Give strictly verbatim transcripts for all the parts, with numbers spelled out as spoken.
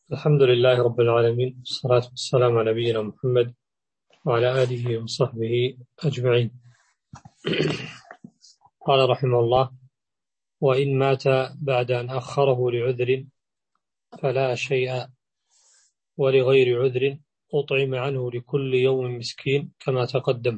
الحمد لله رب العالمين، والصلاة والسلام على نبينا محمد وعلى آله وصحبه أجمعين. قال رحمه الله: وإن مات بعد أن أخره لعذر فلا شيء، ولغير عذر أطعم عنه لكل يوم مسكين كما تقدم.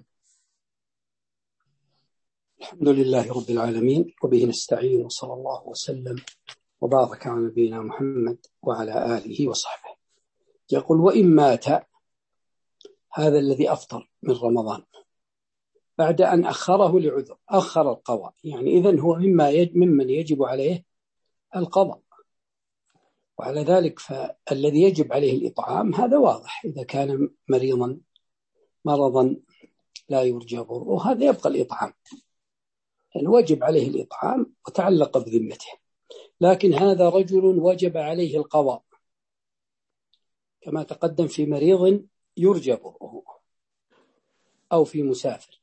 الحمد لله رب العالمين، وبه نستعين، وصلى الله وسلم وبارك على نبينا محمد وعلى آله وصحبه. يقول: وإن مات، هذا الذي أفطر من رمضان بعد أن أخره لعذر، أخر القضاء، يعني إذن هو مما يجب ممن يجب عليه القضاء، وعلى ذلك فالذي يجب عليه الإطعام هذا واضح، إذا كان مريضا مرضا لا يرجى ضره هذا يبقى الإطعام، الواجب عليه الإطعام وتعلق بذمته. لكن هذا رجل وجب عليه القضاء كما تقدم في مريض يرجى برؤه أو في مسافر،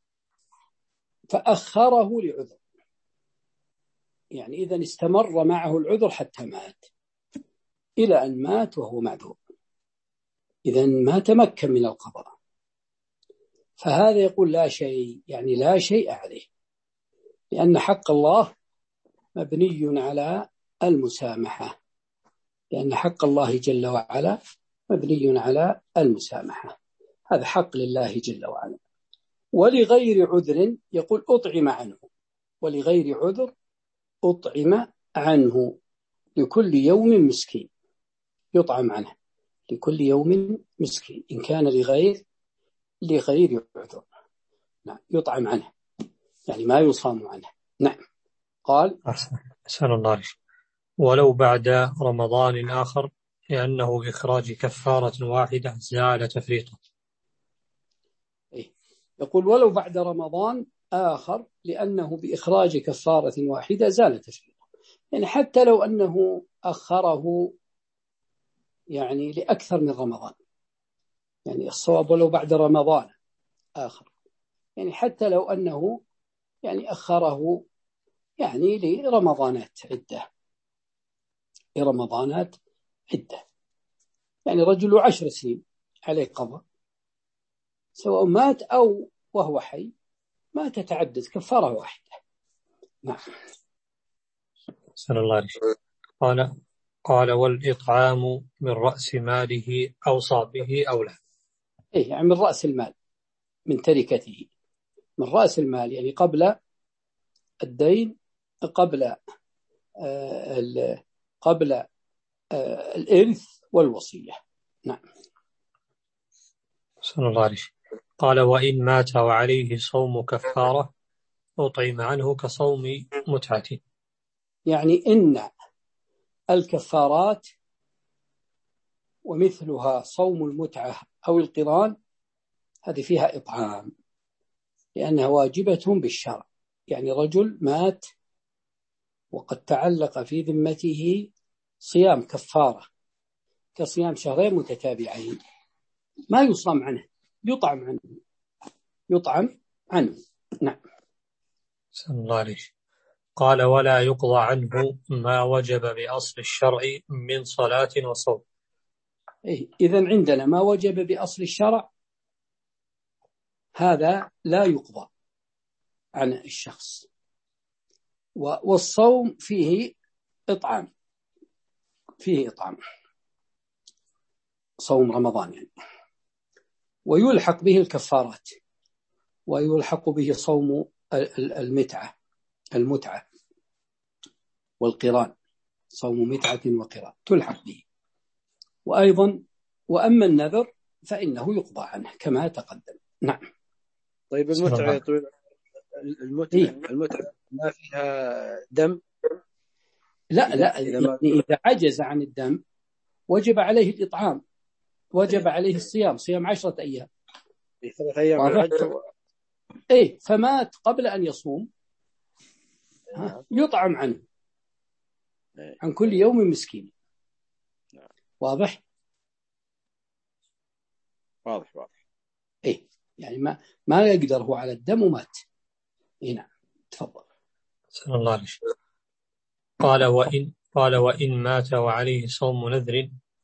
فأخره لعذر، يعني إذن استمر معه العذر حتى مات، إلى أن مات وهو معذور، إذن ما تمكن من القضاء، فهذا يقول لا شيء، يعني لا شيء عليه، لأن حق الله مبني على المسامحة، لأن حق الله جل وعلا مبني على المسامحة، هذا حق لله جل وعلا. ولغير عذر يقول أطعم عنه، ولغير عذر أطعم عنه لكل يوم مسكين، يطعم عنه لكل يوم مسكين إن كان لغير لغير عذر، نعم يطعم عنه، يعني ما يصام عنه. نعم. قال: أحسن الله عليك. ولو بعد رمضان آخر، لأنه بإخراج كفارة واحدة زال تفريطه. يقول: ولو بعد رمضان آخر، لأنه بإخراج كفارة واحدة زال تفريطه، يعني حتى لو أنه أخره يعني لأكثر من رمضان، يعني الصواب ولو بعد رمضان آخر، يعني حتى لو أنه يعني أخره يعني لرمضانات عدة لرمضانات عدة يعني رجل عشر سنين عليه قضاء، سواء مات أو وهو حي ما تتعدد كفارة واحدة. نعم. أحسن الله عليك. قال قال والإطعام من رأس ماله أوصى به أو لا؟ إيه، يعني من رأس المال، من تركته، من رأس المال، يعني قبل الدين، قبل آه قبل آه الإرث والوصية. نعم. أحسن الله عليك. قال وإن مات وعليه صوم كفارة أطعم عنه كصوم متعة. يعني إن الكفارات ومثلها صوم المتعة أو القران هذه فيها إطعام، لأنها واجبة بالشرع، يعني رجل مات وقد تعلق في ذمته صيام كفارة كصيام شهرين متتابعين، ما يصام عنه، يطعم عنه يطعم عنه. نعم. أحسن الله عليك. قال ولا يقضى عنه ما وجب بأصل الشرع من صلاة وصوم. إيه، إذن عندنا ما وجب بأصل الشرع هذا لا يقضى عن الشخص، والصوم فيه إطعام، فيه إطعام صوم رمضان يعني، ويلحق به الكفارات، ويلحق به صوم المتعة المتعة والقران، صوم متعة وقران تلحق به، وأيضا وأما النذر فإنه يقضى عنه كما تقدم. نعم. طيب المتعة يا طويل، المتعة إيه؟ المتعة ما فيها دم؟ لا لا، إذا, ما... يعني إذا عجز عن الدم وجب عليه الإطعام، وجب عليه الصيام، صيام عشرة أيام، ثلاث أيام من الحج و... إيه، فمات قبل أن يصوم يطعم عنه عن كل يوم مسكين. واضح؟ واضح واضح. إيه، يعني ما ما يقدر هو على الدم ومات. إيه نعم. تفضل. صلى الله عليه وسلم. قال وإن قال وإن مات وعليه صوم نذر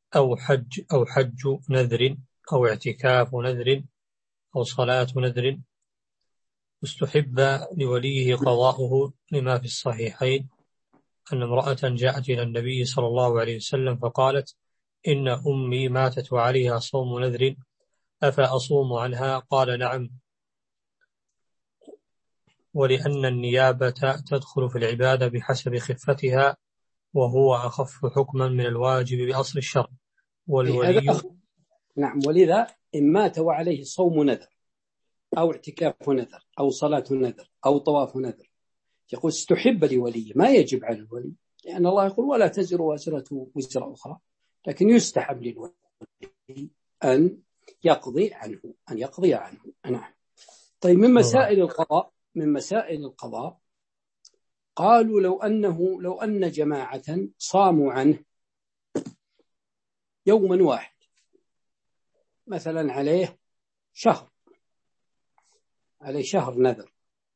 أو حج أو حج نذر أو اعتكاف نذر أو صلاة نذر، استحب لوليه قضاؤه لما في الصحيحين أن امرأة جاءت إلى النبي صلى الله عليه وسلم فقالت: إن أمي ماتت وعليها صوم نذر أفأصوم عنها؟ قال: نعم، ولأن النيابة تدخل في العبادة بحسب خفتها، وهو أخف حكما من الواجب بأصل الشرع. والولي نعم، ولذا إن مات وعليه صوم نذر أو اعتكاف نذر أو صلاة نذر أو طواف نذر، يقول استحب لولي، ما يجب على الولي، لأن الله يقول: ولا تزر وازرة وزر أخرى، لكن يستحب للولي أن يقضي عنه أن يقضي عنه نعم. طيب، من مسائل القضاء من مسائل القضاء قالوا لو أنه لو أن جماعة صاموا عنه يوما واحد، مثلا عليه شهر عليه شهر نذر،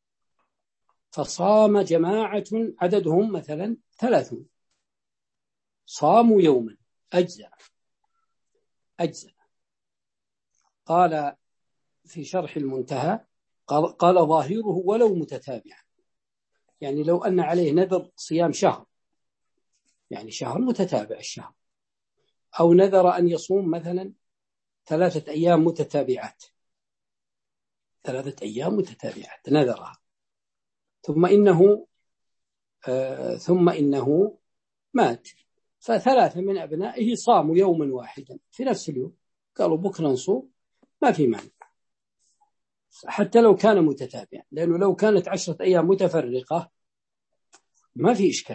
فصام جماعة عددهم مثلا ثلاثون، صاموا يوما، أجزأ أجزأ قال في شرح المنتهى، قال, قال ظاهره ولو متتابعا، يعني لو أن عليه نذر صيام شهر، يعني شهر متتابع الشهر، أو نذر أن يصوم مثلا ثلاثة أيام متتابعات ثلاثة أيام متتابعات نذرها، ثم إنه آه ثم إنه مات، فثلاثة من أبنائه صاموا يوما واحدا في نفس اليوم، قالوا بكرة نصوم، ما في مانع حتى لو كان متتابعا، لأنه لو كانت عشرة أيام متفرقة ما في إشكال.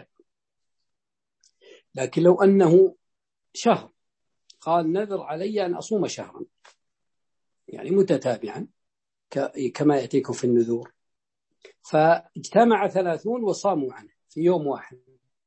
لكن لو أنه شهر، قال نذر علي أن أصوم شهرا، يعني متتابعا كما يأتيكم في النذور، فاجتمع ثلاثون وصاموا عنه في يوم واحد،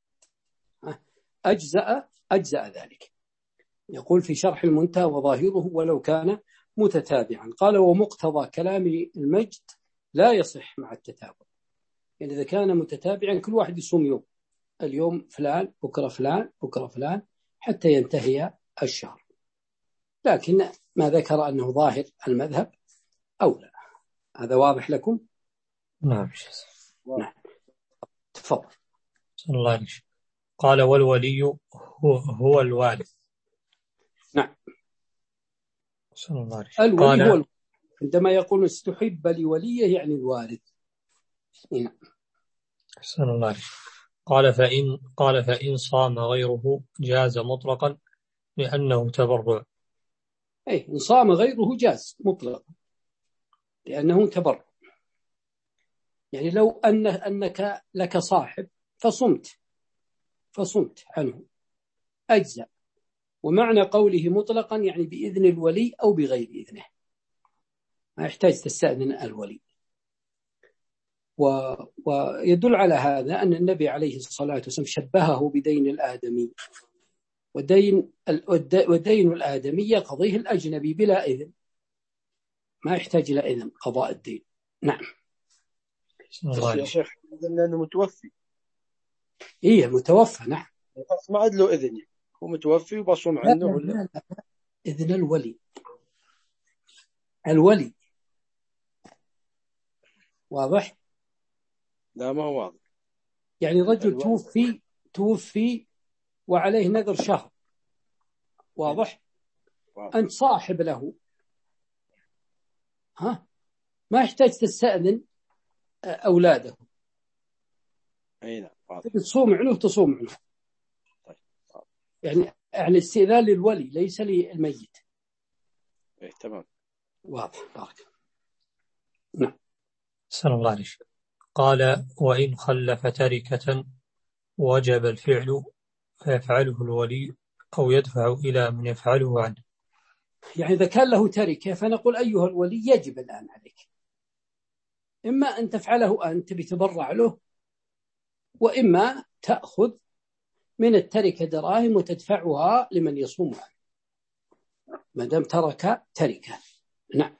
أجزأ أجزأ ذلك. يقول في شرح المنتهى وظاهره ولو كان متتابعا. قال: ومقتضى كلام المجد لا يصح مع التتابع، يعني إذا كان متتابعا كل واحد يصوم يوم، اليوم فلان بكرة فلان بكرة فلان حتى ينتهي الشهر، لكن ما ذكر أنه ظاهر المذهب أو لا. هذا واضح لكم؟ نعم. نعم، تفضل. الله عليك. قال: والولي هو, هو الوارث. نعم، الله عليك. الولي قال: هو الوارث. عندما يقول استحب لوليه يعني الوارث. نعم. الله عليك. قال: فإن قال فإن صام غيره جاز مطلقا لأنه تبرع. أي، إن صام غيره جاز مطلقا لأنه تبرع، يعني لو أن أنك لك صاحب فصمت فصمت عنه أجزاء. ومعنى قوله مطلقا يعني بإذن الولي أو بغير إذنه، ما يحتاج تستأذن الولي. و... ويدل على هذا أن النبي عليه الصلاة والسلام شبهه بدين الآدمي، ودين ودين الآدمي يقضيه الأجنبي بلا إذن، ما يحتاج إلى إذن قضاء الدين. نعم. يا شيخ لأنه متوفي. إيه متوفى. نعم، ما عاد له إذن، هو متوفي وبصوم عنه ولا لا لا لا. إذن الولي الولي واضح؟ لا ما هو واضح. يعني رجل توفي توفي وعليه نذر شهر، واضح؟ واضح. أنت صاحب له، ها، ما يحتاج تستأذن أولاده. أي نعم، واضح. تصوم عنه تصوم عنه. طيب. يعني يعني استئذان للولي ليس للميت. إيه تمام. واضح. بارك. نعم. سلام الله عليك. قال: وإن خلف تركة وجب الفعل فيفعله الولي أو يدفع إلى من يفعله عنه. يعني إذا كان له تركة فنقول أيها الولي يجب الآن عليك، إما أن تفعله أنت بتبرع له، وإما تأخذ من التركة دراهم وتدفعها لمن يصوم عنه ما دام ترك تركة. نعم.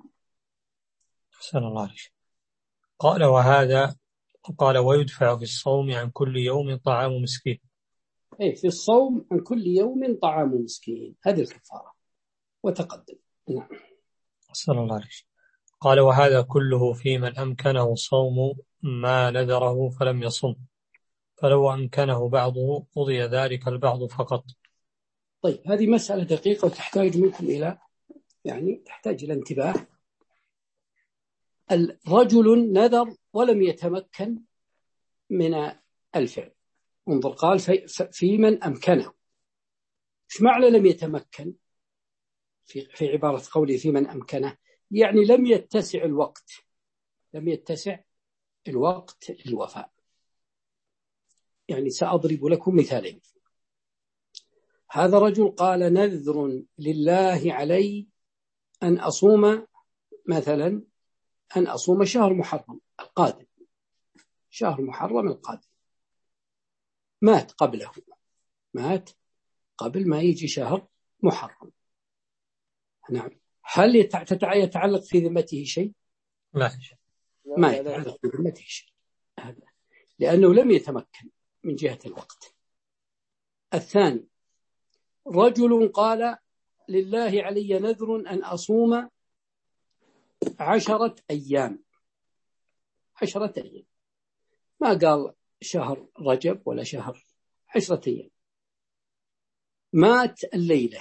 سلام الله عليك. قال: وهذا قال: ويدفع في الصوم عن كل يوم طعام مسكين. أي في الصوم عن كل يوم طعام مسكين، هذه الكفارة وتقدم. نعم. صلى الله عليه وسلم. قال وهذا كله في من أمكنه صوم ما نذره فلم يصم، فلو أمكنه بعضه قضي ذلك البعض فقط. طيب هذه مسألة دقيقة وتحتاج منكم إلى يعني تحتاج إلى انتباه. الرجل نذر ولم يتمكن من الفعل، انظر قال في, في من أمكنه. إيش معنى لم يتمكن؟ في, في عبارة قوله في من أمكنه يعني لم يتسع الوقت، لم يتسع الوقت للوفاء. يعني سأضرب لكم مثالين. هذا رجل قال نذر لله علي أن أصوم مثلا أن أصوم شهر محرم القادم، شهر محرم القادم، مات قبله، مات قبل ما يجي شهر محرم. نعم. هل يتعلق في ذمته شيء؟ لا، ما يتعلق في ذمته شيء، لأنه لم يتمكن من جهة الوقت. الثاني رجل قال لله علي نذر أن أصوم عشرة أيام، عشرة أيام، ما قال شهر رجب ولا شهر، عشرة أيام. مات الليلة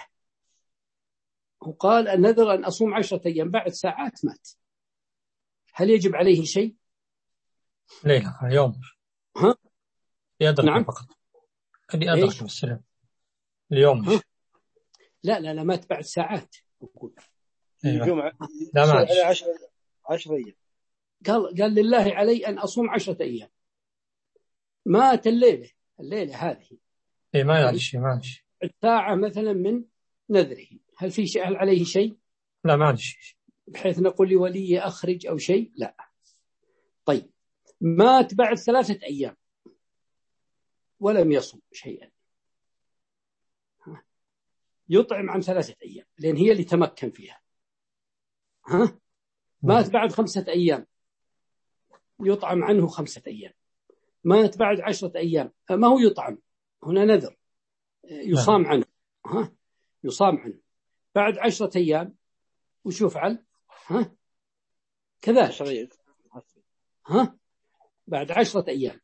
وقال النذر أن أصوم عشرة أيام، بعد ساعات مات، هل يجب عليه شيء؟ ليلة يوم ها؟ يدرك نعم. فقط اللي أدرك بالسلام اليوم مش. لا لا لا مات بعد ساعات. الجمعة لا معلش عشر عشر أيام. قال قال لله علي أن أصوم عشرة أيام، مات الليلة، الليلة هذه إيه ما يعرف معلش الساعة مثلا من نذره، هل في شيء، هل عليه شيء؟ لا معلش بحيث نقول لولي أخرج أو شيء، لا. طيب مات بعد ثلاثة أيام ولم يصم شيئا، يطعم عن ثلاثة أيام لأن هي اللي تمكن فيها. ها؟ مات بعد خمسة أيام يطعم عنه خمسة أيام. مات بعد عشرة أيام ما هو يطعم، هنا نذر يصام عنه. ها؟ يصام عنه بعد عشرة أيام وش يفعل؟ ها؟ كذلك. ها؟ بعد عشرة أيام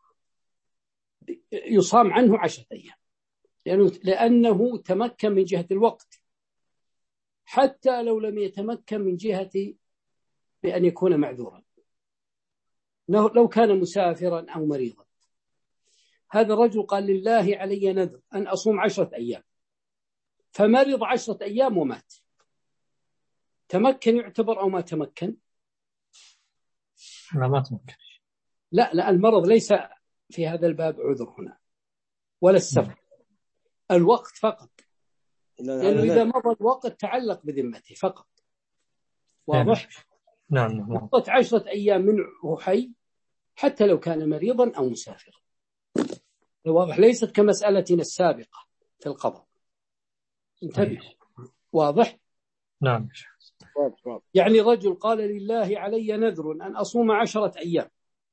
يصام عنه عشرة أيام، لأنه, لأنه تمكن من جهة الوقت، حتى لو لم يتمكن من جهة بأن يكون معذورا، لو كان مسافرا أو مريضا. هذا الرجل قال لله علي نذر أن أصوم عشرة أيام، فمرض عشرة أيام ومات، تمكن يعتبر أو ما تمكن؟ لا ما تمكن. لا لا، المرض ليس في هذا الباب عذر هنا ولا السفر، الوقت فقط، لأنه إذا مضى الوقت تعلق بذمته فقط. واضح؟ نعم نعم. مضت عشرة أيام منه حي حتى لو كان مريضا أو مسافرا. واضح؟ ليست كمسألتنا السابقة في القضاء. انتبه. واضح؟ نعم. يعني رجل قال لله علي نذر أن أصوم عشرة أيام،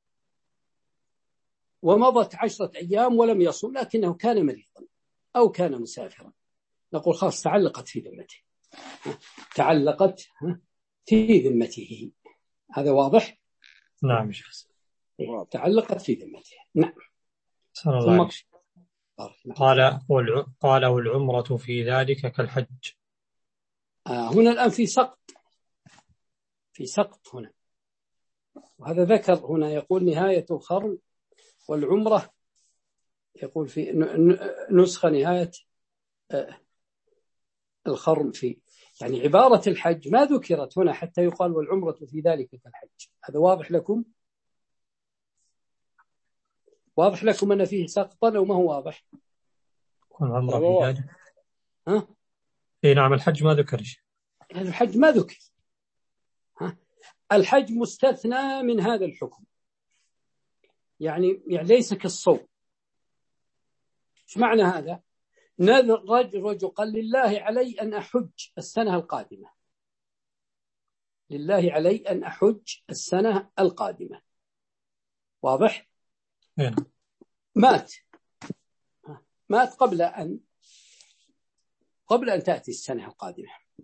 ومضت عشرة أيام ولم يصوم لكنه كان مريضا أو كان مسافرا، نقول خلاص تعلقت في ذمته، تعلقت في ذمته. هذا واضح؟ نعم. تعلقت في ذمته. نعم. ثم قال قال والعمرة في ذلك كالحج. آه هنا الآن في سقط، في سقط هنا، وهذا ذكر هنا يقول نهاية الخرم والعمرة، يقول في نسخة نهاية الخرم في يعني عبارة الحج ما ذكرت هنا حتى يقال والعمرة في ذلك كالحج. هذا واضح لكم؟ واضح لكم أن فيه سقطا أو ما هو واضح؟ العمرة في ذلك. ها؟ إيه نعم. الحج ما ذكر شيء. الحج ما ذكر. ها؟ الحج مستثنى من هذا الحكم، يعني يعني ليس كالصوم. ايش معنى هذا؟ نذر رجل رجل قال لله علي أن أحج السنة القادمة، لله علي أن أحج السنة القادمة. واضح؟ هنا. مات مات قبل أن قبل أن تأتي السنة القادمة،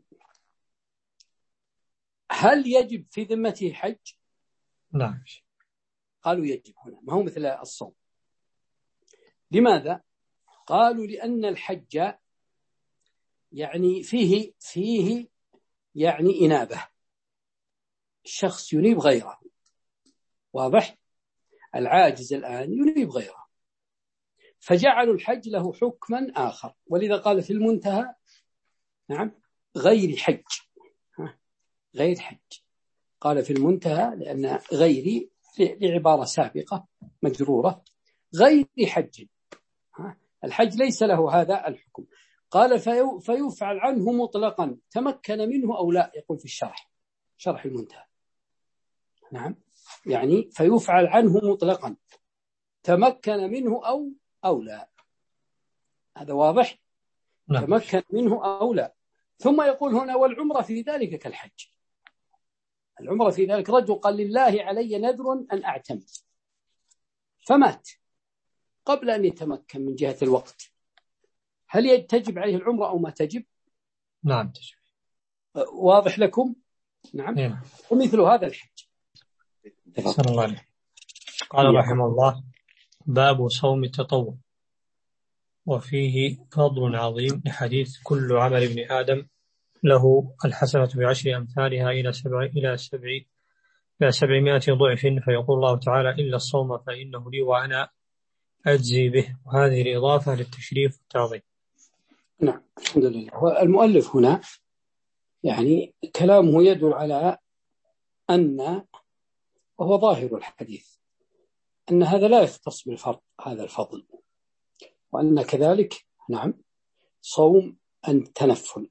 هل يجب في ذمته حج؟ نعم. قالوا يجب هنا، ما هو مثل الصوم. لماذا؟ قالوا لأن الحج يعني فيه فيه يعني إنابة، الشخص ينيب غيره، واضح؟ العاجز الآن ينيب غيره، فجعلوا الحج له حكما آخر، ولذا قال في المنتهى نعم غير حج، غير حج، قال في المنتهى لأن غيري لعبارة سابقة مجرورة، غير حج، الحج ليس له هذا الحكم. قال فيفعل عنه مطلقا تمكن منه أو لا، يقول في الشرح شرح المنتهى، نعم يعني فيفعل عنه مطلقا تمكن منه أو أو لا، هذا واضح. نعم. تمكن منه أو لا. ثم يقول هنا والعمرة في ذلك كالحج، العمرة في ذلك رجل قال لله علي نذر أن أعتمر فمات قبل أن يتمكن من جهة الوقت، هل تجب عليه العمرة أو ما تجب؟ نعم تجب. واضح لكم؟ نعم. نعم. ومثل هذا الحج. صلى الله عليه. قال رحمه الله باب صوم التطوع، وفيه فضل عظيم لحديث كل عمل ابن آدم له الحسنة بعشر أمثالها إلى سبع إلى سبع إلى سبعمائة ضعف، فيقول الله تعالى إلا الصوم فإنه لي وأنا أجزي به، وهذه الإضافة للتشريف والتعظيم. نعم الحمد لله. المؤلف هنا يعني كلامه يدل على أن، وهو ظاهر الحديث، أن هذا لا يختص بالفرض هذا الفضل، وأن كذلك نعم صوم التنفل،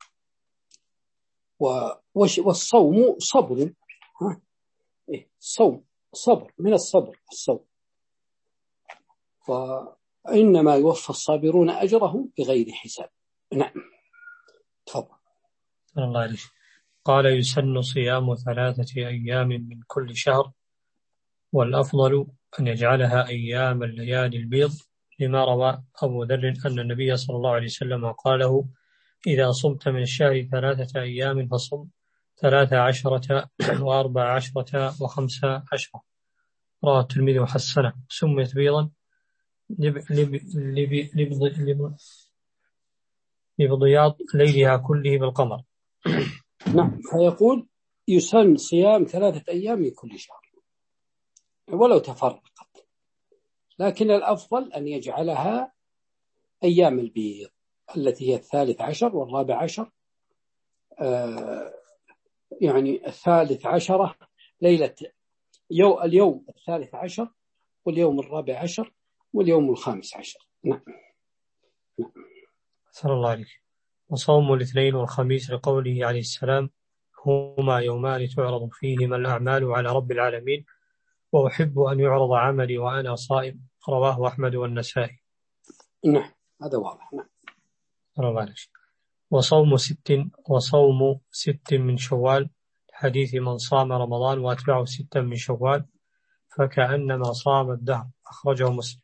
والصوم صبر، الصوم صبر من الصبر الصوم، وإنما يوفى الصابرون أجرهم بغير حساب. نعم تفضل. الله عليه. قال يسن صيام ثلاثة أيام من كل شهر، والأفضل أن يجعلها أيام الليالي البيض، لما روى أبو ذر أن النبي صلى الله عليه وسلم قال له إذا صمت من الشهر ثلاثة أيام فصم ثلاثة عشرة وأربع عشرة وخمسة عشرة، رواه الترمذي وحسنه. سميت بيضا لبضياض ليلها كله بالقمر. نعم. فيقول يسن صيام ثلاثة أيام من كل شهر ولو تفرقت، لكن الأفضل أن يجعلها أيام البيض التي هي الثالث عشر والرابع عشر، آه يعني الثالث عشرة ليلة يوم اليوم الثالث عشر واليوم الرابع عشر واليوم الخامس عشر. نعم. نعم. صلى الله عليه. وصوم الاثنين والخميس لقوله عليه السلام هما يومان تعرض فيهما الأعمال على رب العالمين، وأحب أن يعرض عملي وأنا صائم، رواه أحمد والنسائي. نعم هذا واضح. نعم. صلى الله عليه. وصوم ست وصوم ست من شوال، حديث من صام رمضان وأتبعه ستا من شوال فكأنما صام الدهر، أخرجه مسلم.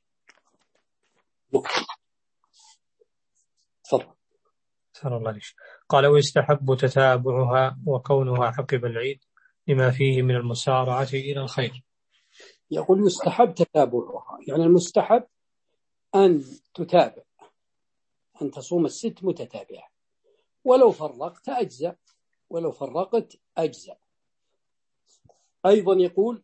تفضل. صلى الله عليه. قال ويستحب تتابعها وكونها عقب العيد لما فيه من المسارعة إلى الخير. يقول يستحب تتابعها، يعني المستحب أن تتابع، أن تصوم الست متتابعة، ولو فرقت أجزاء، ولو فرقت أجزاء. أيضا يقول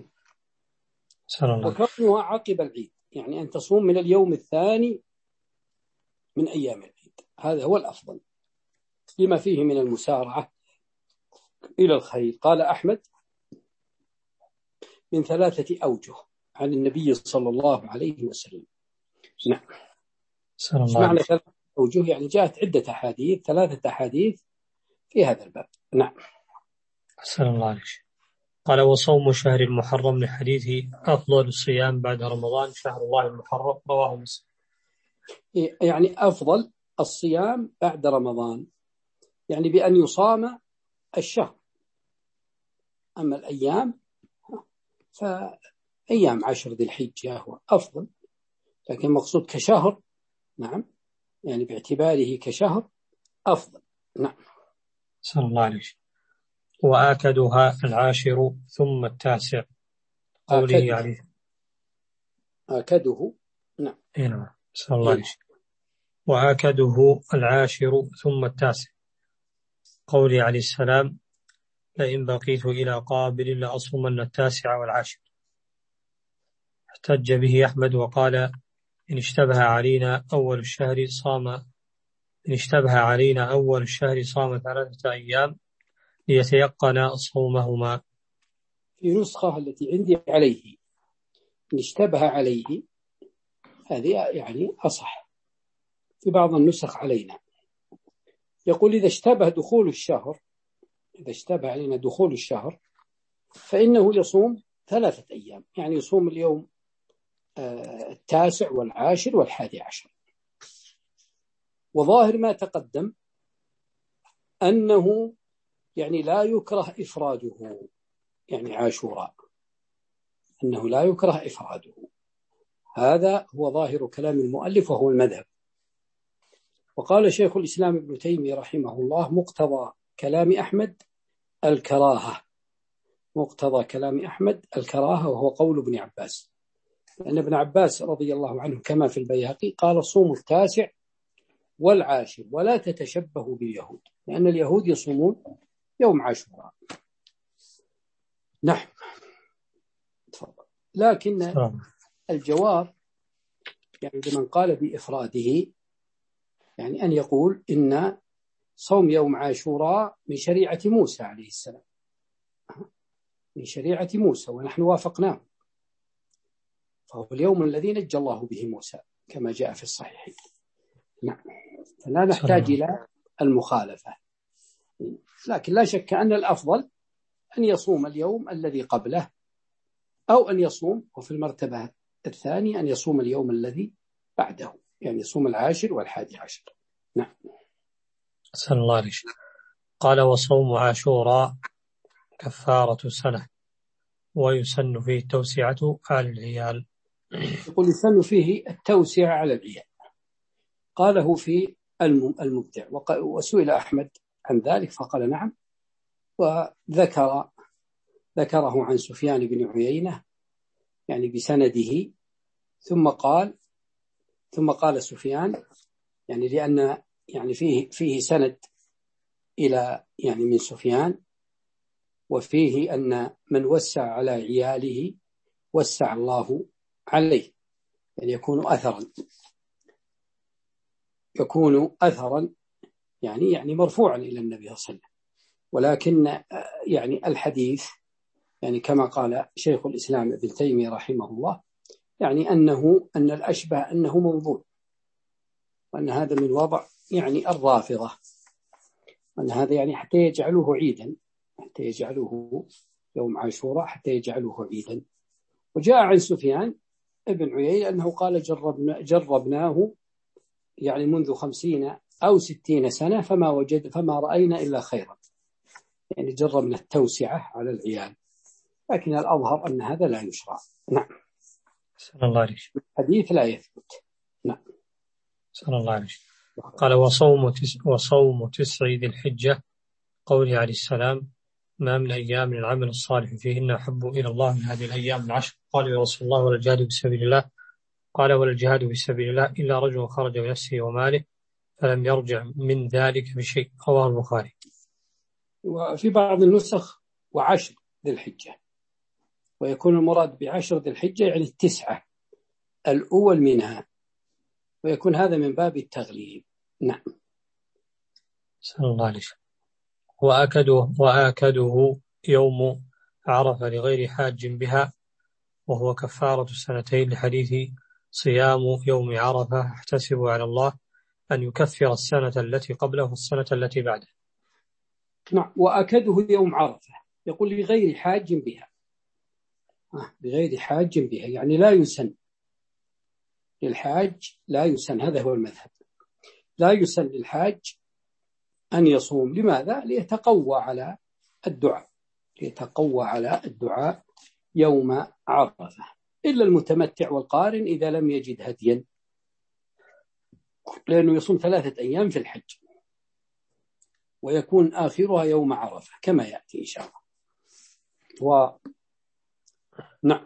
وكونها عقب العيد، يعني أن تصوم من اليوم الثاني من أيام العيد، هذا هو الأفضل لما فيه من المسارعة إلى الخير. قال أحمد من ثلاثة أوجه عن النبي صلى الله عليه وسلم. نعم. معنى ثلاثة أوجه يعني جاءت عدة أحاديث، ثلاثة أحاديث في هذا الباب. نعم. صلى الله عليه. قال وصوم شهر المحرم لحديث أفضل الصيام بعد رمضان شهر الله المحرم، رواه مسلم. يعني أفضل الصيام بعد رمضان يعني بأن يصام الشهر، أما الأيام فأيام عشر ذي الحجة هو أفضل، لكن مقصود كشهر نعم، يعني باعتباره كشهر أفضل. نعم. صلى الله عليه وسلم. وآكدها العاشر ثم التاسع، قوله آكده. عليه آكده. نعم. نعم. صلى الله عليه وسلم. وآكده العاشر ثم التاسع، قوله عليه السلام: لئن بقيت إلى قابل لأصومن التاسع والعاشر. احتج به أحمد وقال: إن اشتبه علينا أول الشهر صام إن اشتبه علينا أول الشهر صام ثلاثة أيام ليتيقن صومهما. في نسخة التي عندي عليه إن اشتبه عليه، هذه يعني أصح. في بعض النسخ علينا يقول: إذا اشتبه دخول الشهر إذا اشتبه علينا دخول الشهر فإنه يصوم ثلاثة أيام، يعني يصوم اليوم التاسع والعاشر والحادي عشر. وظاهر ما تقدم أنه يعني لا يكره إفراده، يعني عاشوراء، أنه لا يكره إفراده. هذا هو ظاهر كلام المؤلف وهو المذهب. وقال شيخ الإسلام ابن تيمية رحمه الله: مقتضى كلام أحمد الكراهة مقتضى كلام أحمد الكراهة وهو قول ابن عباس، لأن ابن عباس رضي الله عنه كما في البيهقي قال: صوموا التاسع والعاشر ولا تتشبهوا باليهود، لأن اليهود يصومون يوم عاشوراء. نعم. تفضل. لكن الجواب يعني لمن قال بإفراده يعني أن يقول إن صوم يوم عاشوراء من شريعة موسى عليه السلام، من شريعة موسى، ونحن وافقناه، فهو اليوم الذي نجى الله به موسى كما جاء في الصحيح. نعم. فلا نحتاج إلى المخالفة، لكن لا شك أن الأفضل أن يصوم اليوم الذي قبله، أو أن يصوم، وفي المرتبة الثانية أن يصوم اليوم الذي بعده، يعني يصوم العاشر والحادي عشر. نعم. صلى الله عليه وسلم. قال: وصوم عاشوراء كفارة سنة، ويسن فيه التوسعة على العيال. يقول يسن فيه التوسعة على العيال، قاله في المبدع، وسئل أحمد عن ذلك فقال نعم، وذكر ذكره عن سفيان بن عيينة يعني بسنده، ثم قال ثم قال سفيان يعني لأن يعني فيه فيه سند إلى يعني من سفيان، وفيه أن من وسع على عياله وسع الله عليه، يعني يكون أثرا يكون أثرا يعني يعني مرفوعا إلى النبي صلى الله عليه وسلم. ولكن يعني الحديث يعني كما قال شيخ الإسلام ابن تيمية رحمه الله يعني أنه أن الأشبه أنه موضوع، وأن هذا من وضع يعني الرافضة، وأن هذا يعني حتى يجعلوه عيدا، حتى يجعلوه يوم عاشوراء حتى يجعلوه عيدا. وجاء عن سفيان ابن عيينة أنه قال: جربنا جربناه يعني منذ خمسين أو ستين سنة فما وجد فما رأينا إلا خيرا، يعني جربنا التوسعة على العيال، لكن الأظهر أن هذا لا يشرع. نعم. صلى الله عليه وسلم. الحديث لا يثبت. نعم. صلى الله عليه وسلم. قال: وصوم تس وصوم تسع ذي الحجة، قوله عليه السلام: ما من أيام العمل الصالح فيهن أحب إلى الله من هذه الأيام العشر. قال: يا رسول الله: ولا الجهاد في سبيل الله؟ قال: ولا الجهاد في سبيل الله إلا رجل خرج بنفسه وماله فلم يرجع من ذلك بشيء. رواه البخاري. وفي بعض النسخ وعشر ذي الحجة، ويكون المراد بعشر ذي الحجة يعني التسعة الأول منها، ويكون هذا من باب التغليب. نعم. صلى الله عليه وسلم. وآكده, وآكده يوم عرفة لغير حاج بها، وهو كفارة السنتين، لحديث: صيام يوم عرفة احتسب على الله أن يكفر السنة التي قبله والسنة التي بعده. نعم. وآكده يوم عرفة، يقول لغير حاج بها، بغير حاج بها يعني لا يسن للحاج، لا يسن، هذا هو المذهب، لا يسن للحاج أن يصوم. لماذا؟ ليتقوى على الدعاء ليتقوى على الدعاء يوم عرفة، إلا المتمتع والقارن إذا لم يجد هديا. لأنه يصوم ثلاثة أيام في الحج ويكون آخرها يوم عرفة كما يأتي إن شاء الله. و نعم.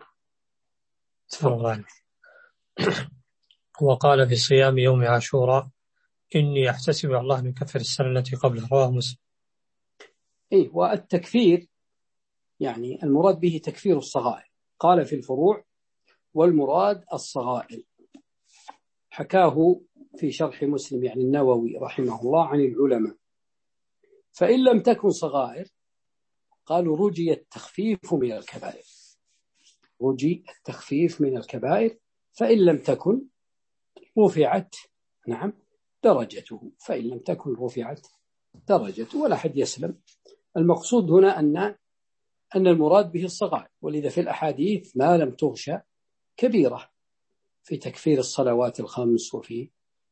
وقال في صيام يوم عاشوراء إني أحتسب الله من كفر السنة التي قبلها، رواه مسلم. إيه، والتكفير يعني المراد به تكفير الصغائر، قال في الفروع والمراد الصغائر، حكاه في شرح مسلم يعني النووي رحمه الله عن العلماء. فإن لم تكن صغائر قالوا رجي التخفيف من الكبائر، رجي التخفيف من الكبائر، فإن لم تكن رفعت نعم درجته، فإن لم تكن رفعت درجته ولا حد يسلم. المقصود هنا أن أن المراد به الصغائر، ولذا في الأحاديث ما لم تغشى كبيرة في تكفير الصلوات الخمس وفي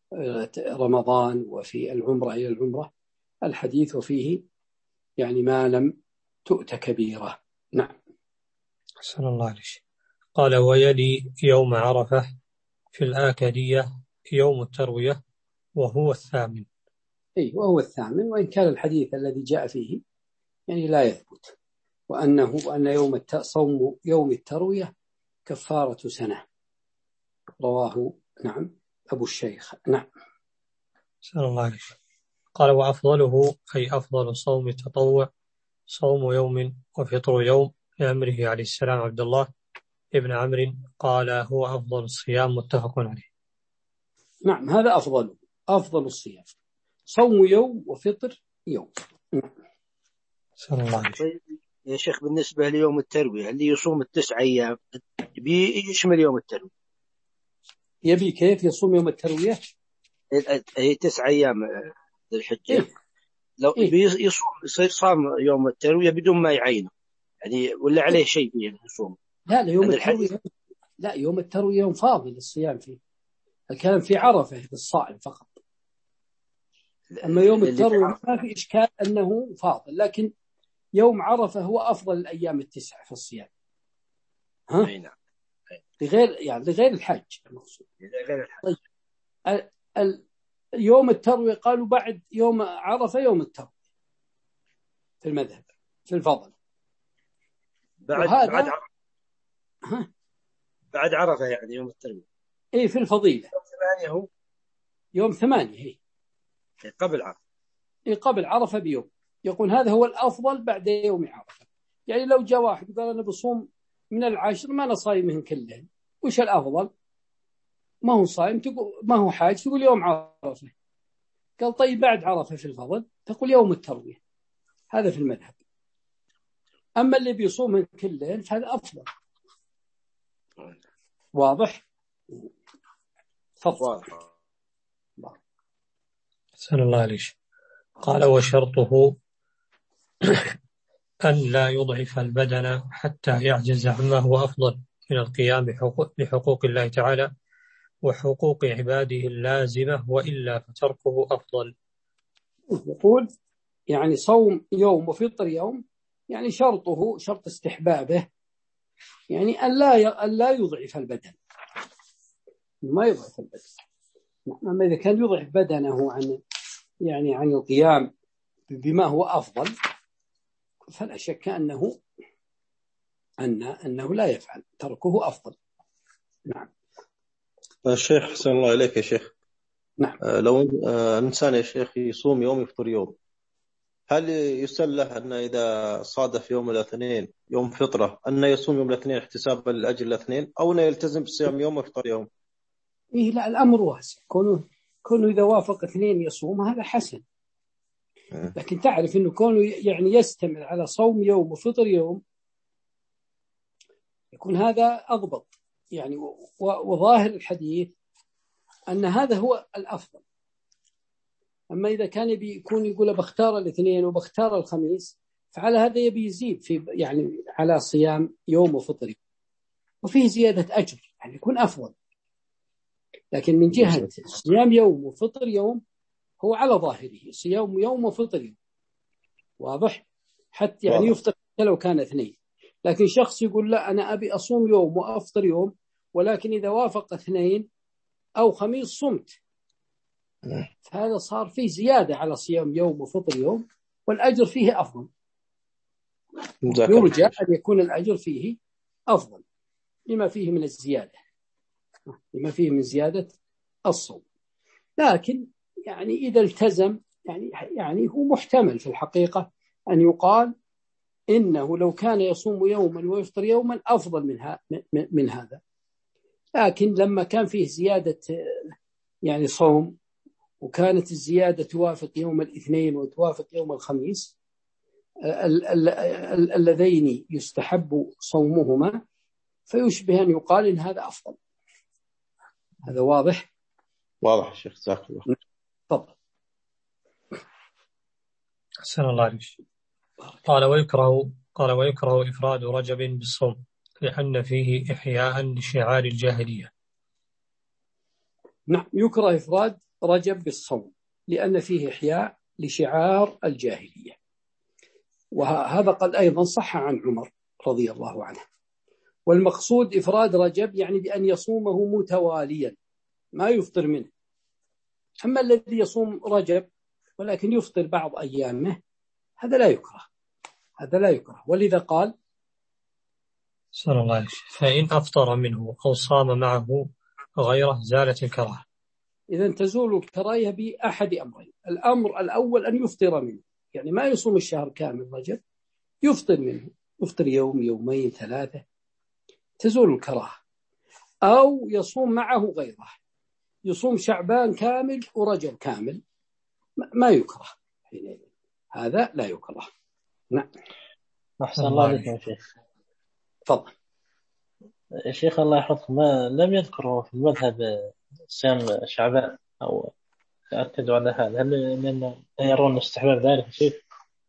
رمضان وفي العمرة إلى العمرة، الحديث فيه يعني ما لم تؤت كبيرة. نعم. أحسن الله عليك. قال ويلي يوم عرفة في الآكدية يوم التروية وهو الثامن. أي وهو الثامن، وإن كان الحديث الذي جاء فيه يعني لا يثبت، وأنه وأن يوم صوم يوم التروية كفارة سنة، رواه نعم أبو الشيخ. نعم. أحسن الله عليك. قال وأفضله أي أفضل صوم التطوع صوم يوم وفطر يوم، لأمره عليه السلام عبد الله ابن عمرو قال هو أفضل الصيام، متفق عليه. نعم، هذا أفضل أفضل الصيام، صوم يوم وفطر يوم. نعم. أحسن الله عليك. طيب يا شيخ، بالنسبة ليوم التروية اللي يصوم التسع أيام بيشمل يوم التروية؟ يبي كيف يصوم يوم التروية؟ هي تسع أيام الحجة. إيه؟ لو إيه؟ يصوم يصير صام يوم التروية بدون ما يعينه يعني، ولا عليه شيء فيه يصوم؟ لا لا، يوم التروية لا، يوم التروية يوم فاضل الصيام فيه، الكلام في عرفة بالصائم فقط. أما يوم التروية ما في إشكال أنه فاضل، لكن يوم عرفة هو أفضل الأيام التسعة في الصيام. ها؟ نعم. لغير يعني لغير الحج المقصود. لغير الحج. طيب ال... ال... يوم التروية قالوا بعد يوم عرفة يوم التروية في المذهب في الفضل. بعد وهذا بعد عرفة. ها؟ بعد عرفة يعني يوم التروية. إيه في الفضيلة. يوم ثمانية هو. يوم ثمانية هي. قبل عرفة. إيه قبل عرفة بيوم، يقول هذا هو الأفضل بعد يوم عرفة. يعني لو جاء واحد قال أنا بصوم من العاشر ما أنا صايمهن كلهن، وش الأفضل؟ ما هو صايم تقول ما هو حاج، تقول يوم عرفة. قال طيب بعد عرفة في الفضل تقول يوم التروية. هذا في المذهب. أما اللي بيصومهن كلهن فهذا أفضل. واضح؟ تفضل. سأل الله عليك. قال وشرطه أن لا يضعف البدن حتى يعجز عما هو أفضل من القيام بحقوق, بحقوق الله تعالى وحقوق عباده اللازمة، وإلا فتركه أفضل. يقول يعني صوم يوم وفطر يوم، يعني شرطه شرط استحبابه يعني أن لا أن لا يضعف البدن، ما يضعف البدن. أما إذا كان يضعف بدنه عن يعني عن القيام بما هو أفضل فلا شك أنه أن أنه لا يفعل، تركه أفضل. نعم. الشيخ حسن الله إليك يا شيخ. نعم. لو إنسان يا شيخ يصوم يوم يفطر يوم، هل يسلح أن إذا صادف يوم الاثنين يوم فطرة أن يصوم يوم الاثنين احتسابا لأجل الاثنين، أو أنه يلتزم بصيام يوم ويفطر يوم؟ إيه لا، الأمر واسع، كونه كونه إذا وافق اثنين يصوم هذا حسن، لكن تعرف إنه كونه يعني يستمر على صوم يوم وفطر يوم يكون هذا أضبط يعني، وظاهر الحديث أن هذا هو الأفضل. أما إذا كان يبي يكون يقول بختار الاثنين وبختار الخميس، فعلى هذا يبي يزيد في يعني على صيام يوم وفطر، وفيه زيادة أجر يعني يكون أفضل. لكن من جهة صيام يوم وفطر يوم هو على ظاهره صيام يوم وفطر يوم، واضح؟ حتى يعني يفطر لو كان اثنين. لكن شخص يقول لا أنا أبي أصوم يوم وأفطر يوم، ولكن إذا وافق اثنين أو خميس صمت، فهذا صار فيه زيادة على صيام يوم وفطر يوم، والأجر فيه أفضل. يرجى أن يكون الأجر فيه أفضل لما فيه من الزيادة، لما فيه من زيادة الصوم. لكن يعني إذا التزم يعني يعني هو محتمل في الحقيقة أن يقال إنه لو كان يصوم يوما ويفطر يوما أفضل من, من هذا. لكن لما كان فيه زيادة يعني صوم، وكانت الزيادة توافق يوم الاثنين وتوافق يوم الخميس اللذين يستحب صومهما، فيشبه أن يقال إن هذا أفضل. هذا واضح؟ واضح الشيخ، جزاك الله. تفضل. أحسن الله عليك. قال ويكره قال ويكره إفراد رجب بالصوم لأن فيه إحياء لشعار الجاهلية. نعم، يكره إفراد رجب بالصوم لأن فيه إحياء لشعار الجاهلية. وهذا قد أيضا صح عن عمر رضي الله عنه. والمقصود إفراد رجب يعني بأن يصومه متواليا ما يفطر منه. أما الذي يصوم رجب ولكن يفطر بعض أيامه هذا لا يكره، هذا لا يكره. ولذا قال صلى الله عليه وسلم فإن أفطر منه أو صام معه غيره زالت الكراهة. إذن تزول الكراهية بأحد أمرين. الأمر الأول أن يفطر منه، يعني ما يصوم الشهر كامل رجب، يفطر منه، يفطر يوم يومين ثلاثة، تزول الكراهة. أو يصوم معه غيره، يصوم شعبان كامل ورجب كامل، ما يكره، هذا لا يكره. نعم. أحسن الله عليك يا شيخ. تفضل. الشيخ الله يحفظك، ما لم يذكره في المذهب صيام شعبان أو تأكدوا على هذا، هل من يرون استحباب ذلك يا شيخ؟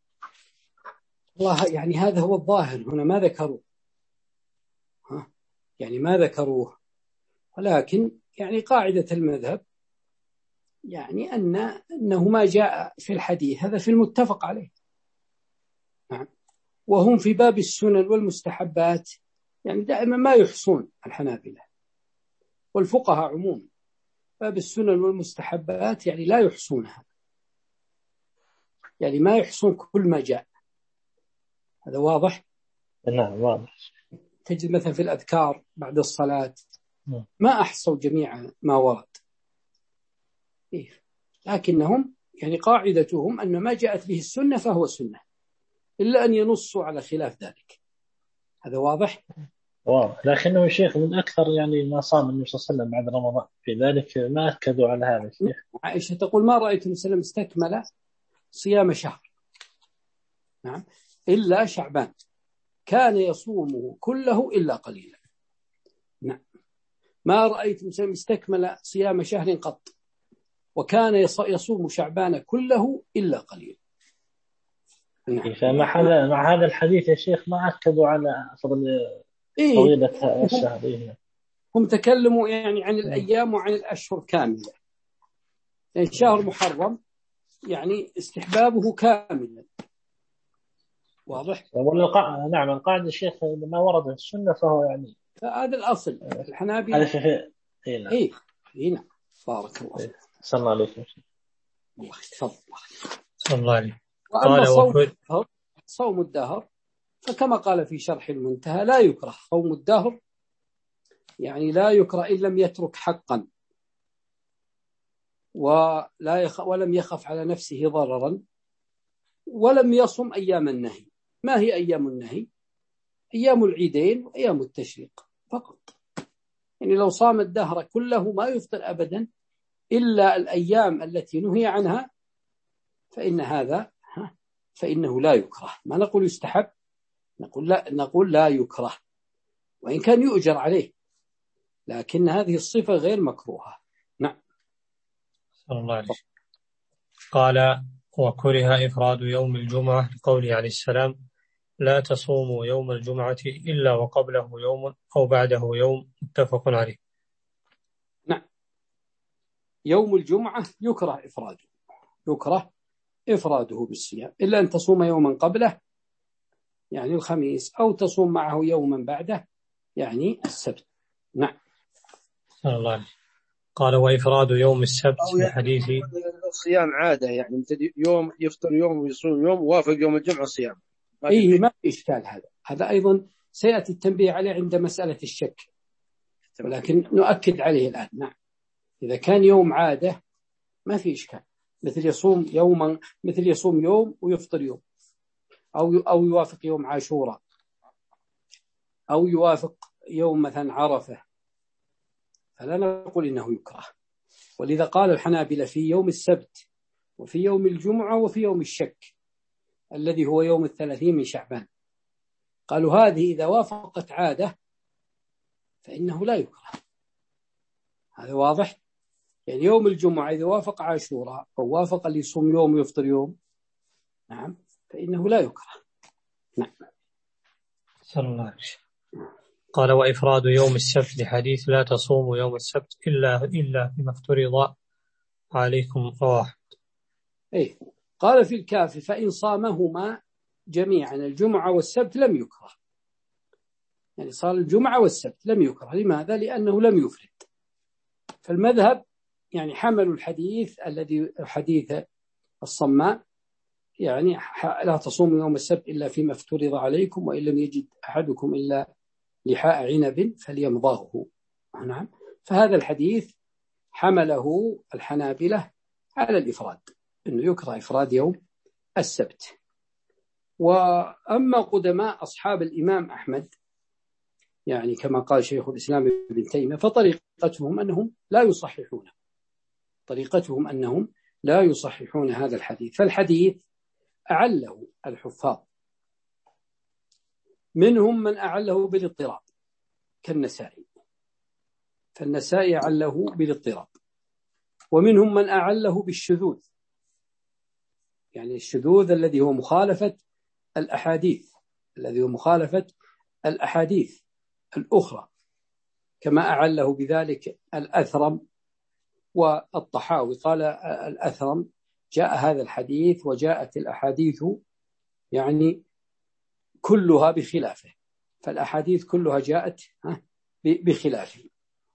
والله يعني هذا هو الظاهر هنا، ما ذكروه، ها يعني ما ذكروه، ولكن يعني قاعدة المذهب يعني أن أنه ما جاء في الحديث هذا في المتفق عليه. نعم. وهم في باب السنن والمستحبات يعني دائما ما يحصون الحنابلة والفقهاء عموما، باب السنن والمستحبات يعني لا يحصونها، يعني ما يحصون كل ما جاء. هذا واضح؟ نعم واضح. تجد مثلا في الأذكار بعد الصلاة ما أحصوا جميع ما ورد، إيه؟ لكنهم يعني قاعدتهم أن ما جاءت به السنة فهو سنة، إلا أن ينصوا على خلاف ذلك. هذا واضح؟ واضح. لكنه الشيخ من أكثر يعني ما صام النبي صلى الله عليه وسلم بعد رمضان، في ذلك ما أكدوا على هذا الشيخ. عائشة تقول ما رأيت النبي صلى الله عليه وسلم استكمل صيام شهر، نعم، إلا شعبان كان يصومه كله إلا قليلا. نعم، ما رأيت النبي صلى الله عليه وسلم استكمل صيام شهر قط، وكان يصوم شعبان كله إلا قليلا. نعم. فمع هذا مع هذا الحديث يا شيخ ما أكدوا على فضل إيه؟ طويلة الشهر. إيه؟ هم تكلموا يعني عن الأيام وعن الأشهر كاملة، يعني شهر محرم يعني استحبابه كاملا. واضح؟ والقاعدة نعم القاعدة الشيخ ما ورد في السنة فهو يعني هذا الأصل. الحنابلة هذا شيء. إيه نعم. إيه نعم. بارك الله فيك. صلى الله عليه وسلم. الله تفضل. صلى الله عليه. وأما صوم الدهر صوم الدهر فكما قال في شرح المنتهى لا يكره صوم الدهر، يعني لا يكره إن لم يترك حقا ولا يخ ولم يخف على نفسه ضررا، ولم يصم أيام النهي. ما هي أيام النهي؟ أيام العيدين وأيام التشريق فقط. يعني لو صام الدهر كله ما يفطر أبدا إلا الأيام التي نهي عنها فإن هذا فإنه لا يكره. ما نقول يستحب، نقول لا، نقول لا يكره، وإن كان يؤجر عليه، لكن هذه الصفة غير مكروهة. نعم. صلى الله عليه. قال وكره إفراد يوم الجمعة لقوله عليه السلام لا تصوموا يوم الجمعة إلا وقبله يوم أو بعده يوم، متفق عليه. نعم، يوم الجمعة يكره إفراده، يكره إفراده بالصيام إلا أن تصوم يوما قبله يعني الخميس، أو تصوم معه يوما بعده يعني السبت. نعم. صلى الله عليه. قال وإفراد يوم السبت بحديث الصيام عادة، يعني يوم يفطر يوم ويصوم يوم ووافق يوم الجمعة صيام. إيه ما في إشكال. هذا هذا أيضا سيأتي التنبيه عليه عند مسألة الشك، ولكن نؤكد عليه الآن. نعم إذا كان يوم عادة ما في إشكال، مثل يصوم يوما، مثل يصوم يوم ويفطر يوم، أو أو يوافق يوم عاشوراء، أو يوافق يوم مثلا عرفة، فلا نقول إنه يكره. ولذا قال الحنابلة في يوم السبت وفي يوم الجمعة وفي يوم الشك الذي هو يوم الثلاثين من شعبان، قالوا هذه إذا وافقت عادة فإنه لا يكره. هذا واضح. يعني يوم الجمعة إذا وافق عاشوراء أو وافق اللي يصوم يوم ويفطر يوم، نعم، فإنه لا يكره. نعم. صلى الله عليه وسلم. قال وإفراد يوم السبت لحديث لا تصوموا يوم السبت إلا إلا فيما افترض عليكم رواه. إيه قال في الكافي فإن صامهما جميعا الجمعة والسبت لم يكره. يعني صار الجمعة والسبت لم يكره. لماذا؟ لأنه لم يفرد. فالمذهب يعني حملوا الحديث الذي حديث الصماء، يعني لا تصوموا يوم السبت إلا فيما افترض عليكم وإن لم يجد أحدكم إلا لحاء عنب فليمضغه. نعم. فهذا الحديث حمله الحنابلة على الإفراد، إنه يكره إفراد يوم السبت. وأما قدماء أصحاب الإمام أحمد، يعني كما قال شيخ الإسلام ابن تيمية، فطريقتهم أنهم لا يصححون طريقتهم أنهم لا يصححون هذا الحديث. فالحديث أعله الحفاظ، منهم من أعله بالاضطراب كالنسائي، فالنسائي أعله بالاضطراب، ومنهم من أعله بالشذوذ، يعني الشذوذ الذي هو مخالفة الأحاديث الذي هو مخالفة الأحاديث الأخرى، كما أعله بذلك الأثرم والطحاوي. قال الأثرم جاء هذا الحديث وجاءت الأحاديث يعني كلها بخلافه، فالأحاديث كلها جاءت بخلافه.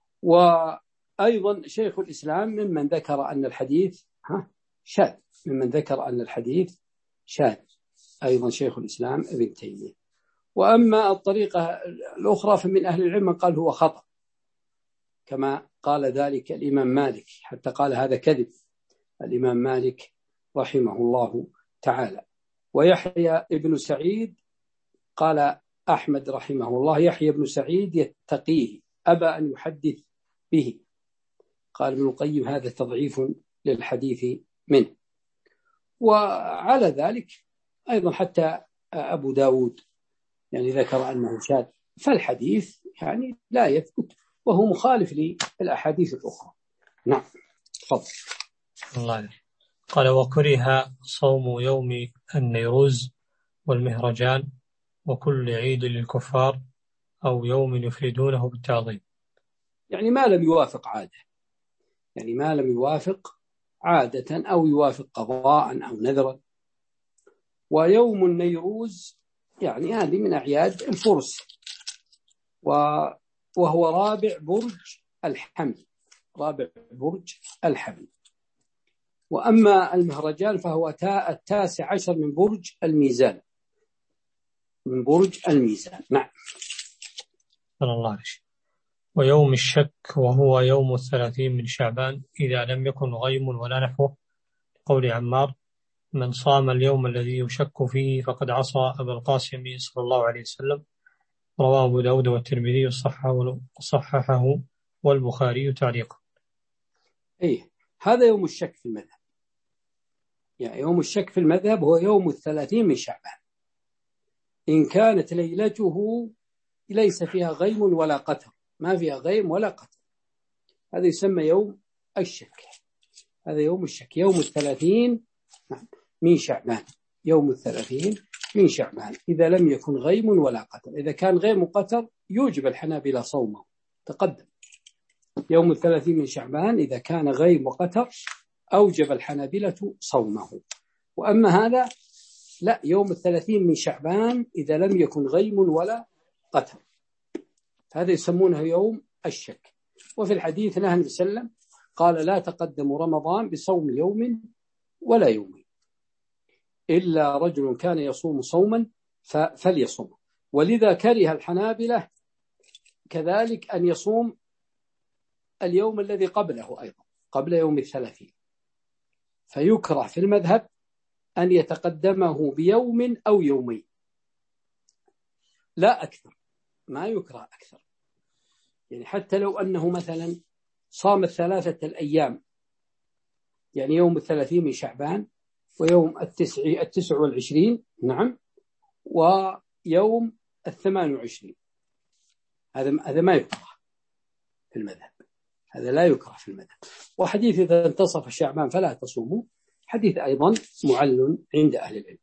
وأيضا شيخ الإسلام ممن ذكر أن الحديث شاذ ممن ذكر أن الحديث شاذ أيضا شيخ الإسلام ابن تيمية. وأما الطريقة الأخرى فمن أهل العلم قال هو خطأ، كما قال ذلك الإمام مالك، حتى قال هذا كذب الإمام مالك رحمه الله تعالى. ويحيى ابن سعيد قال أحمد رحمه الله يحيى ابن سعيد يتقيه أبى أن يحدث به. قال ابن القيم هذا تضعيف للحديث منه. وعلى ذلك أيضا حتى أبو داود يعني ذكر أنه شاذ، فالحديث يعني لا يثبت وهو مخالف للأحاديث الأخرى. نعم. تفضل. الله. قال وكره صوم يوم النيروز والمهرجان وكل عيد للكفار أو يوم يفردونه بالتعظيم. يعني ما لم يوافق عادة، يعني ما لم يوافق عادة أو يوافق قضاء أو نذرا. ويوم النيروز يعني هذه من أعياد الفرس، وهو رابع برج الحمل رابع برج الحمل. وأما المهرجان فهو التاسع عشر من برج الميزان من برج الميزان. نعم. صلى الله عليه وسلم. ويوم الشك وهو يوم الثلاثين من شعبان إذا لم يكن غيم ولا نحوه، قول عمار من صام اليوم الذي يشك فيه فقد عصى أبا القاسم صلى الله عليه وسلم. رواه أبو داود والترمذي وصححه والبخاري تعليقا. إيه هذا يوم الشك في المذهب، يعني يوم الشك في المذهب هو يوم الثلاثين من شعبان إن كانت ليلته ليس فيها غيم ولا قتر، ما فيها غيم ولا قتر، هذا يسمى يوم الشك. هذا يوم الشك يوم الثلاثين من شعبان يوم الثلاثين من شعبان إذا لم يكن غيم ولا قتر. إذا كان غيم وقتر يوجب الحنابلة صومه، تقدم. يوم الثلاثين من شعبان إذا كان غيم وقتر أوجب الحنابلة صومه. وأما هذا لا، يوم الثلاثين من شعبان إذا لم يكن غيم ولا قتر، هذا يسمونه يوم الشك. وفي الحديث نهى النبي صلى الله عليه وسلم قال لا تقدم رمضان بصوم يوم ولا يومين إلا رجل كان يصوم صوما فليصوم. ولذا كره الحنابلة كذلك أن يصوم اليوم الذي قبله أيضا قبل يوم الثلاثين، فيكره في المذهب أن يتقدمه بيوم أو يومين لا أكثر، ما يكره أكثر. يعني حتى لو أنه مثلا صام الثلاثة الأيام، يعني يوم الثلاثين من شعبان ويوم التسع التسع والعشرين نعم ويوم الثمان وعشرين، هذا هذا ما يكره في المذهب، هذا لا يكره في المذهب. وحديث إذا انتصف شعبان فلا تصوموا حديث أيضا معلل عند أهل العلم.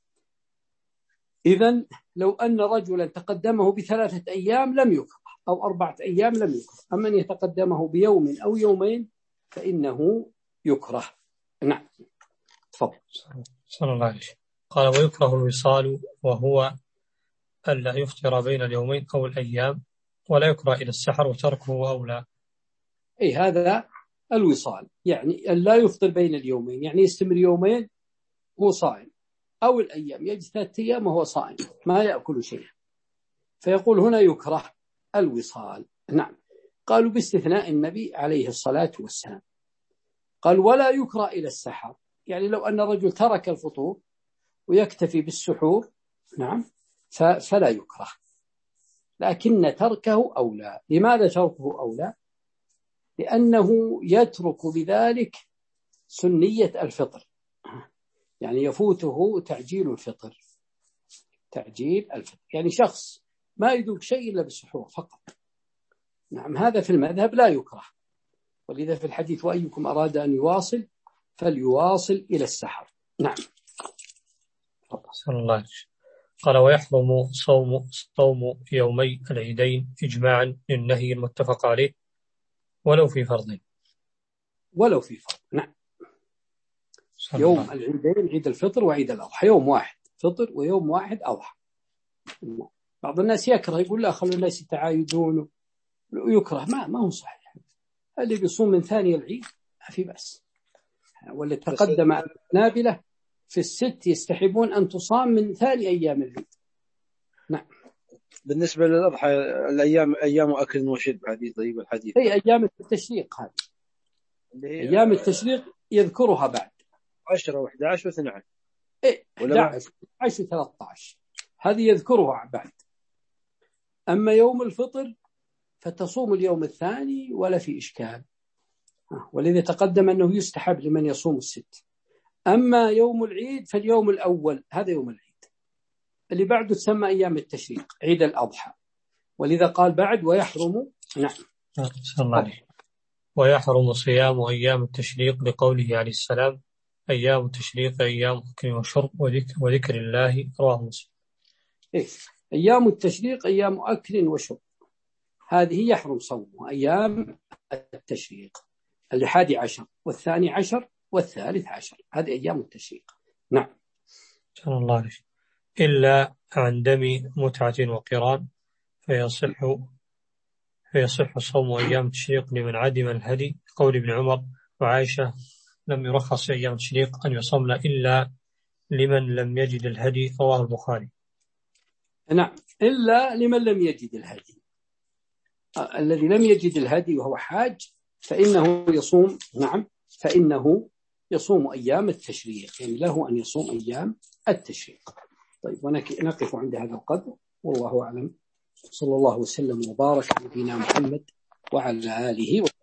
إذن لو أن رجلا تقدمه بثلاثة أيام لم يكره، أو أربعة أيام لم يكره. أما أن يتقدمه بيوم أو يومين فإنه يكره. نعم تفضل. صلى الله عليه وسلم. قال ويكره الوصال وهو ألا يفطر بين اليومين أو الأيام، ولا يكره إلى السحر وتركه أولى. أي هذا الوصال، يعني لا يفطر بين اليومين، يعني يستمر يومين هو صائم، أو الأيام يجلس ثلاثة أيام وهو صائم ما يأكل شيئا، فيقول هنا يكره الوصال. نعم. قالوا باستثناء النبي عليه الصلاة والسلام. قال ولا يكره إلى السحر، يعني لو أن رجل ترك الفطور ويكتفي بالسحور نعم فلا يكره، لكن تركه أولى. لماذا تركه أولى؟ لأنه يترك بذلك سنية الفطر، يعني يفوته تعجيل الفطر. تعجيل الفطر يعني شخص ما يذوق شيء إلا بالسحور فقط، نعم هذا في المذهب لا يكره. ولذا في الحديث وأيكم أراد أن يواصل فليواصل إلى السحر. نعم. صلى الله عليه وسلم. قال ويحرم صوم صوم يومي العيدين إجماعا للنهي المتفق عليه ولو في فرض. ولو في فرض نعم. يوم العيدين عيد الفطر وعيد الأضحى يوم واحد فطر ويوم واحد أضحى. بعض الناس يكره يقول لا خلوا الناس يتعايدون ويكره، ما ما هو صحيح. اللي بيصوم من ثاني العيد ما في بأس. واللي تقدم النابلة في الست يستحبون أن تصام من ثاني أيام العيد. نعم. بالنسبة للأضحى الأيام أيام أكل وشرب هذه طيب الحديث. هي أيام التشريق هذه. أيام التشريق يذكرها بعد عشرة وأحد عشر واثنى عشر. إيه أحد عشر وثلاثة عشر هذه يذكرها بعد. أما يوم الفطر فتصوم اليوم الثاني ولا في إشكال، ولذا تقدم أنه يستحب لمن يصوم الست. أما يوم العيد فاليوم الأول هذا يوم العيد، اللي بعده تسمى أيام التشريق عيد الأضحى، ولذا قال بعد ويحرم. نعم. صلى الله عليه. ويحرم صيام أيام التشريق لقوله عليه السلام أيام التشريق أيام أكل وشرب وذكر, وذكر الله، رواه مسلم. إيه؟ أيام التشريق أيام أكل وشرب، هذه يحرم صومها أيام التشريق الحادي عشر والثاني عشر والثالث عشر، هذه أيام التشريق. نعم. صلى الله عليه. إلا عن دم متعة وقران فيصح فيصح صوم أيام التشريق لمن عدم الهدي، قول ابن عمر وعائشة لم يرخص أيام التشريق أن يصوم إلا لمن لم يجد الهدي، رواه البخاري. نعم. إلا لمن لم يجد الهدي، الذي لم يجد الهدي وهو حاج فإنه يصوم. نعم فإنه يصوم أيام التشريق، يعني له أن يصوم أيام التشريق. طيب ونقف عند هذا القدر والله أعلم. صلى الله وسلم وبارك على نبينا محمد وعلى آله وسلم.